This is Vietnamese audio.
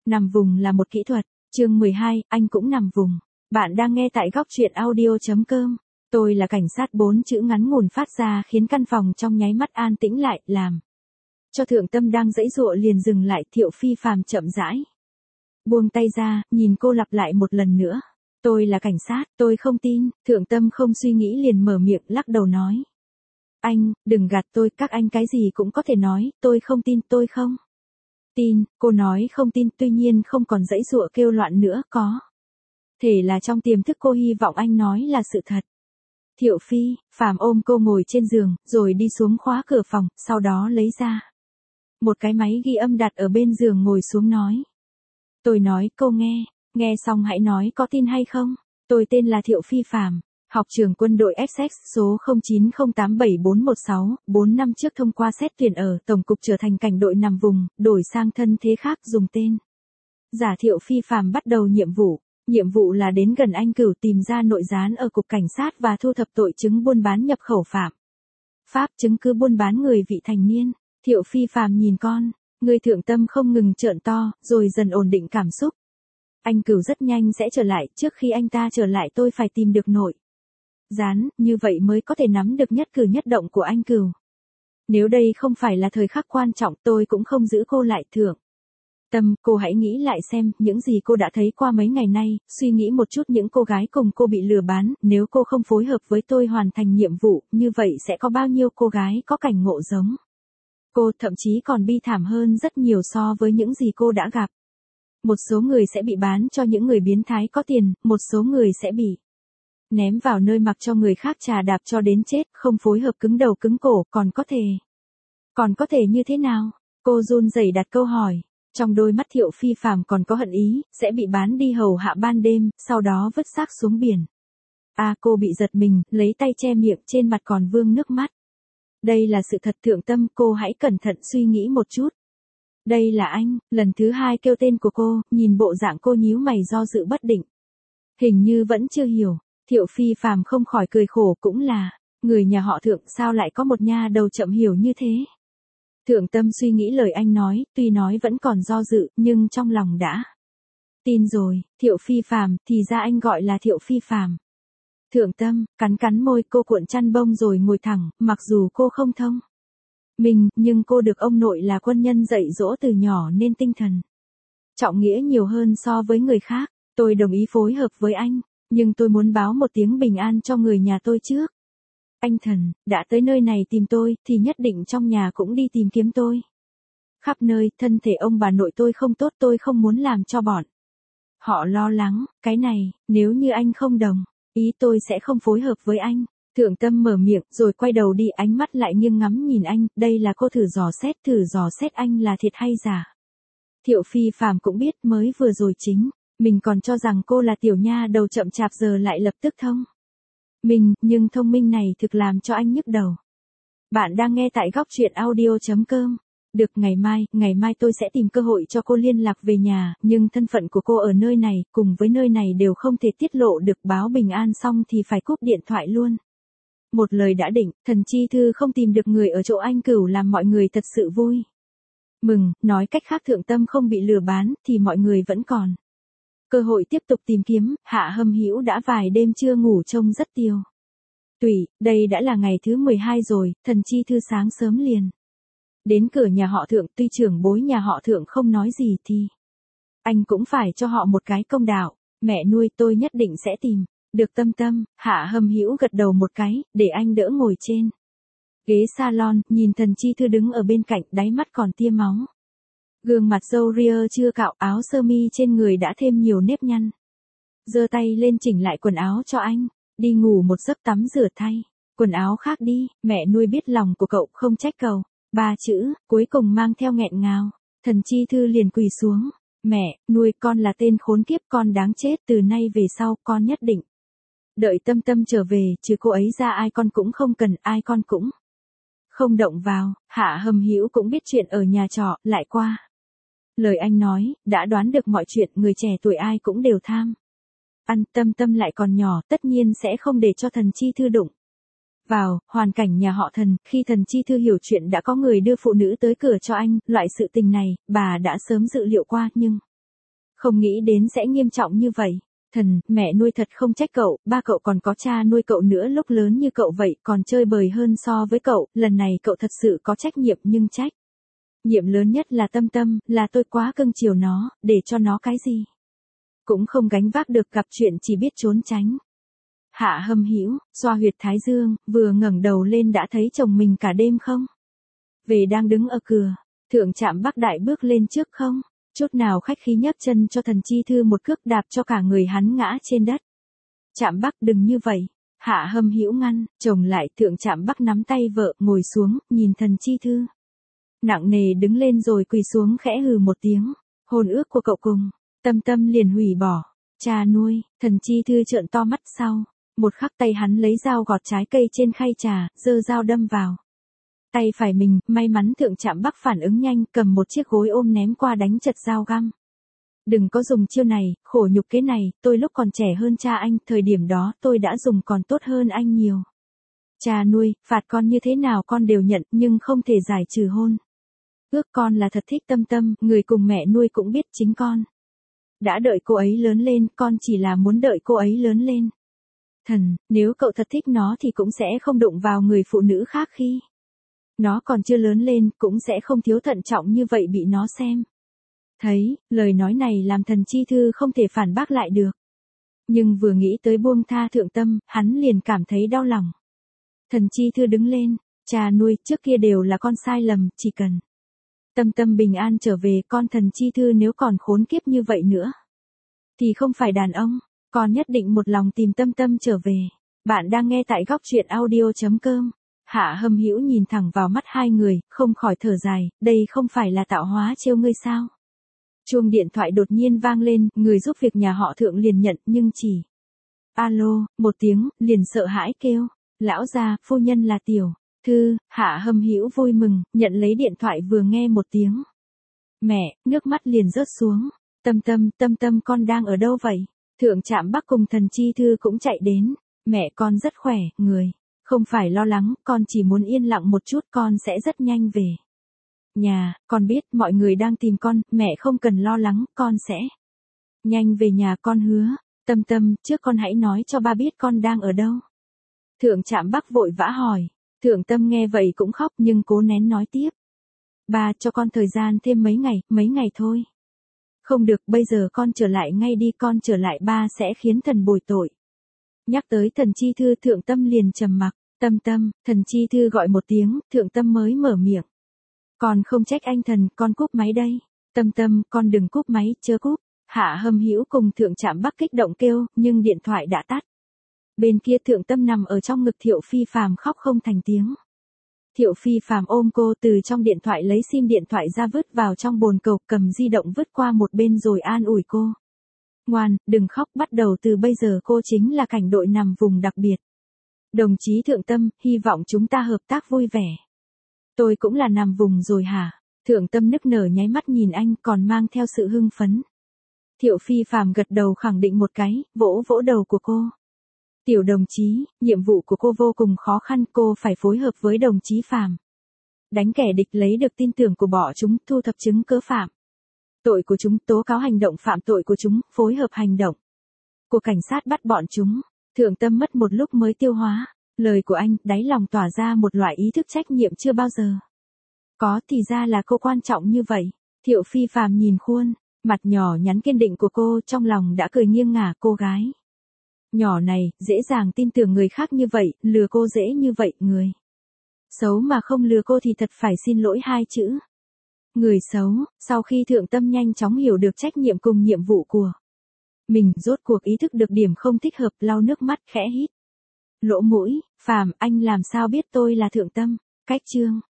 Nằm vùng là một kỹ thuật. Chương 12, anh cũng nằm vùng. Bạn đang nghe tại góc truyện audio.com. Tôi là cảnh sát, 4 chữ ngắn ngủn phát ra khiến căn phòng trong nháy mắt an tĩnh lại, làm cho Thượng Tâm đang giãy giụa liền dừng lại. Thiệu Phi Phàm chậm rãi buông tay ra, nhìn cô lặp lại một lần nữa. Tôi là cảnh sát, tôi không tin. Thượng Tâm không suy nghĩ liền mở miệng lắc đầu nói. Anh, đừng gạt tôi, các anh cái gì cũng có thể nói, tôi không tin, tôi không tin. Cô nói không tin, tuy nhiên không còn giãy giụa kêu loạn nữa, có thể là trong tiềm thức cô hy vọng anh nói là sự thật. Thiệu Phi Phàm ôm cô ngồi trên giường, rồi đi xuống khóa cửa phòng, sau đó lấy ra một cái máy ghi âm đặt ở bên giường, ngồi xuống nói. Tôi nói, cô nghe xong hãy nói có tin hay không. Tôi tên là Thiệu Phi Phàm, học trường quân đội Essex, số 09074164 năm trước thông qua xét tuyển ở Tổng cục trở thành cảnh đội nằm vùng, đổi sang thân thế khác dùng tên giả Thiệu Phi Phàm bắt đầu nhiệm vụ. Nhiệm vụ là đến gần anh Cửu, tìm ra nội gián ở cục cảnh sát và thu thập tội chứng buôn bán nhập khẩu phạm pháp, chứng cứ buôn bán người vị thành niên. Thiệu Phi Phàm nhìn con người Thượng Tâm không ngừng trợn to, rồi dần ổn định cảm xúc. Anh Cửu rất nhanh sẽ trở lại, trước khi anh ta trở lại tôi phải tìm được nội gián, như vậy mới có thể nắm được nhất cử nhất động của anh Cửu. Nếu đây không phải là thời khắc quan trọng, tôi cũng không giữ cô lại. Thượng Tâm, cô hãy nghĩ lại xem, những gì cô đã thấy qua mấy ngày nay, suy nghĩ một chút những cô gái cùng cô bị lừa bán, nếu cô không phối hợp với tôi hoàn thành nhiệm vụ, như vậy sẽ có bao nhiêu cô gái có cảnh ngộ giống cô, thậm chí còn bi thảm hơn rất nhiều so với những gì cô đã gặp. Một số người sẽ bị bán cho những người biến thái có tiền, một số người sẽ bị ném vào nơi mặc cho người khác chà đạp cho đến chết, không phối hợp cứng đầu cứng cổ, còn có thể như thế nào? Cô run rẩy đặt câu hỏi. Trong đôi mắt Thiệu Phi Phàm còn có hận ý, sẽ bị bán đi hầu hạ ban đêm, sau đó vứt xác xuống biển. Cô bị giật mình, lấy tay che miệng, trên mặt còn vương nước mắt. Đây là sự thật. Thượng Tâm, cô hãy cẩn thận suy nghĩ một chút. Đây là anh. Lần thứ 2 kêu tên của cô, nhìn bộ dạng cô nhíu mày do dự bất định. Hình như vẫn chưa hiểu. Thiệu Phi Phàm không khỏi cười khổ, cũng là người nhà họ Thượng, sao lại có một nha đầu chậm hiểu như thế. Thượng Tâm suy nghĩ lời anh nói, tuy nói vẫn còn do dự, nhưng trong lòng đã tin rồi. Thiệu Phi Phàm, thì ra anh gọi là Thiệu Phi Phàm. Thượng Tâm cắn môi, cô cuộn chăn bông rồi ngồi thẳng, mặc dù cô không thông minh, nhưng cô được ông nội là quân nhân dạy dỗ từ nhỏ nên tinh thần trọng nghĩa nhiều hơn so với người khác. Tôi đồng ý phối hợp với anh, nhưng tôi muốn báo một tiếng bình an cho người nhà tôi trước. Anh Thần, đã tới nơi này tìm tôi, thì nhất định trong nhà cũng đi tìm kiếm tôi. Khắp nơi, thân thể ông bà nội tôi không tốt, tôi không muốn làm cho bọn họ lo lắng. Cái này, nếu như anh không đồng ý tôi sẽ không phối hợp với anh. Thượng Tâm mở miệng, rồi quay đầu đi, ánh mắt lại nghiêng ngắm nhìn anh. Đây là cô thử dò xét anh là thiệt hay giả. Thiệu Phi Phàm cũng biết mới vừa rồi chính mình còn cho rằng cô là tiểu nha đầu chậm chạp, giờ lại lập tức thông minh, nhưng thông minh này thực làm cho anh nhức đầu. Bạn đang nghe tại góc truyện audio.com. Được, ngày mai tôi sẽ tìm cơ hội cho cô liên lạc về nhà, nhưng thân phận của cô ở nơi này, cùng với nơi này đều không thể tiết lộ được. Báo bình an xong thì phải cúp điện thoại luôn. Một lời đã định, Thần Chi Thư không tìm được người ở chỗ anh Cửu làm mọi người thật sự vui mừng, nói cách khác Thượng Tâm không bị lừa bán, thì mọi người vẫn còn cơ hội tiếp tục tìm kiếm. Hạ Hâm Hữu đã vài đêm chưa ngủ, trông rất tiêu tụy. Đây đã là ngày thứ 12 rồi. Thần Chi Thư sáng sớm liền đến cửa nhà họ Thượng, tuy trưởng bối nhà họ Thượng không nói gì thì anh cũng phải cho họ một cái công đạo. Mẹ nuôi, tôi nhất định sẽ tìm được Tâm. Hạ Hâm Hữu gật đầu một cái, để anh đỡ ngồi trên ghế salon, nhìn Thần Chi Thư đứng ở bên cạnh, đáy mắt còn tia máu. Gương mặt râu ria chưa cạo, áo sơ mi trên người đã thêm nhiều nếp nhăn. Giơ tay lên chỉnh lại quần áo cho anh. Đi ngủ một giấc, tắm rửa thay quần áo khác đi. Mẹ nuôi biết lòng của cậu, không trách cậu. 3 chữ, cuối cùng mang theo nghẹn ngào. Thần Chi Thư liền quỳ xuống. Mẹ nuôi, con là tên khốn kiếp, con đáng chết. Từ nay về sau, con nhất định đợi Tâm trở về, chứ cô ấy ra ai con cũng không cần, ai con cũng không động vào. Hạ Hâm Hữu cũng biết chuyện ở nhà trọ, lại qua lời anh nói, đã đoán được mọi chuyện. Người trẻ tuổi ai cũng đều tham ăn. Tâm lại còn nhỏ, tất nhiên sẽ không để cho Thần Chi Thư đụng vào. Hoàn cảnh nhà họ Thần, khi Thần Chi Thư hiểu chuyện đã có người đưa phụ nữ tới cửa cho anh, loại sự tình này, bà đã sớm dự liệu qua, nhưng Không nghĩ đến sẽ nghiêm trọng như vậy. Thần, mẹ nuôi thật không trách cậu, ba cậu còn có cha nuôi cậu nữa lúc lớn như cậu vậy còn chơi bời hơn so với cậu, lần này cậu thật sự có trách nhiệm nhưng trách. Nhiệm lớn nhất là Tâm Tâm, là tôi quá cưng chiều nó, để cho nó cái gì. Cũng không gánh vác được gặp chuyện chỉ biết trốn tránh. Hạ Hâm Hữu xoa huyệt thái dương, vừa ngẩng đầu lên đã thấy chồng mình cả đêm không? Về đang đứng ở cửa, Thượng Trạm Bắc Đại bước lên trước không? Chút nào khách khí nhấc chân cho Thần Chi Thư một cước đạp cho cả người hắn ngã trên đất. Trạm Bắc đừng như vậy. Hạ Hâm Hữu ngăn, chồng lại. Thượng Trạm Bắc nắm tay vợ, ngồi xuống, nhìn Thần Chi Thư. Nặng nề đứng lên rồi quỳ xuống khẽ hừ một tiếng. Hôn ước của cậu cùng Tâm Tâm liền hủy bỏ. Cha nuôi, Thần Chi Thư trợn to mắt sau. Một khắc tay hắn lấy dao gọt trái cây trên khay trà, giơ dao đâm vào. Tay phải mình, may mắn Thượng Trạm Bắc phản ứng nhanh, cầm một chiếc gối ôm ném qua đánh chật dao găm. Đừng có dùng chiêu này, khổ nhục cái này, tôi lúc còn trẻ hơn cha anh, thời điểm đó tôi đã dùng còn tốt hơn anh nhiều. Cha nuôi, phạt con như thế nào con đều nhận, nhưng không thể giải trừ hôn. Ước con là thật thích Tâm Tâm, người cùng mẹ nuôi cũng biết chính con. Đã đợi cô ấy lớn lên, con chỉ là muốn đợi cô ấy lớn lên. Thần, nếu cậu thật thích nó thì cũng sẽ không đụng vào người phụ nữ khác khi nó còn chưa lớn lên, cũng sẽ không thiếu thận trọng như vậy bị nó xem. Thấy, lời nói này làm Thần Chi Thư không thể phản bác lại được. Nhưng vừa nghĩ tới buông tha Thượng Tâm, hắn liền cảm thấy đau lòng. Thần Chi Thư đứng lên, cha nuôi, trước kia đều là con sai lầm, chỉ cần Tâm Tâm bình an trở về, con Thần Chi Thư nếu còn khốn kiếp như vậy nữa thì không phải đàn ông, con nhất định một lòng tìm Tâm Tâm trở về. Bạn đang nghe tại góc truyện audio.com. Hạ Hâm Hữu nhìn thẳng vào mắt hai người, không khỏi thở dài, đây không phải là tạo hóa trêu ngươi sao? Chuông điện thoại đột nhiên vang lên, người giúp việc nhà họ Thượng liền nhận, nhưng chỉ alo, một tiếng, liền sợ hãi kêu, lão gia, phu nhân là Tiểu Thư. Hạ Hâm Hữu vui mừng, nhận lấy điện thoại vừa nghe một tiếng. Mẹ, nước mắt liền rớt xuống. Tâm Tâm con đang ở đâu vậy? Thượng Trạm Bắc cùng Thần Chi Thư cũng chạy đến. Mẹ con rất khỏe, người không phải lo lắng, con chỉ muốn yên lặng một chút, con sẽ rất nhanh về nhà. Con biết mọi người đang tìm con, mẹ không cần lo lắng, con sẽ nhanh về nhà, con hứa. Tâm Tâm, trước con hãy nói cho ba biết con đang ở đâu. Thượng Trạm Bắc vội vã hỏi. Thượng Tâm nghe vậy cũng khóc nhưng cố nén nói tiếp. Ba cho con thời gian thêm mấy ngày thôi. Không được, bây giờ con trở lại ngay đi, con trở lại ba sẽ khiến thần bồi tội. Nhắc tới Thần Chi Thư, Thượng Tâm liền trầm mặc. Tâm, Thần Chi Thư gọi một tiếng, Thượng Tâm mới mở miệng. Con không trách anh Thần, con cúp máy đây. Tâm, con đừng cúp máy, chớ cúp. Hạ Hâm Hữu cùng Thượng Trạm Bắc kích động kêu, nhưng điện thoại đã tắt. Bên kia Thượng Tâm nằm ở trong ngực Thiệu Phi Phàm khóc không thành tiếng. Thiệu Phi Phàm ôm cô, từ trong điện thoại lấy sim điện thoại ra vứt vào trong bồn cầu, cầm di động vứt qua một bên rồi an ủi cô. Ngoan, đừng khóc, bắt đầu từ bây giờ cô chính là cảnh đội nằm vùng đặc biệt. Đồng chí Thượng Tâm, hy vọng chúng ta hợp tác vui vẻ. Tôi cũng là nằm vùng rồi hả? Thượng Tâm nức nở nháy mắt nhìn anh còn mang theo sự hưng phấn. Thiệu Phi Phàm gật đầu khẳng định một cái, vỗ vỗ đầu của cô. Tiểu đồng chí, nhiệm vụ của cô vô cùng khó khăn, cô phải phối hợp với đồng chí Phàm. Đánh kẻ địch, lấy được tin tưởng của bọn chúng, thu thập chứng cứ phạm tội của chúng, tố cáo hành động phạm tội của chúng, phối hợp hành động của cảnh sát bắt bọn chúng. Thượng Tâm mất một lúc mới tiêu hóa lời của anh, đáy lòng tỏa ra một loại ý thức trách nhiệm chưa bao giờ có, thì ra là cô quan trọng như vậy. Thiệu Phi Phàm nhìn khuôn mặt nhỏ nhắn kiên định của cô, trong lòng đã cười nghiêng ngả. Cô gái nhỏ này, dễ dàng tin tưởng người khác như vậy, lừa cô dễ như vậy, người xấu mà không lừa cô thì thật phải xin lỗi hai chữ. Người xấu. Sau khi Thượng Tâm nhanh chóng hiểu được trách nhiệm cùng nhiệm vụ của mình, rốt cuộc ý thức được điểm không thích hợp, lau nước mắt khẽ hít lỗ mũi. Phàm, anh làm sao biết tôi là Thượng Tâm? Cách chương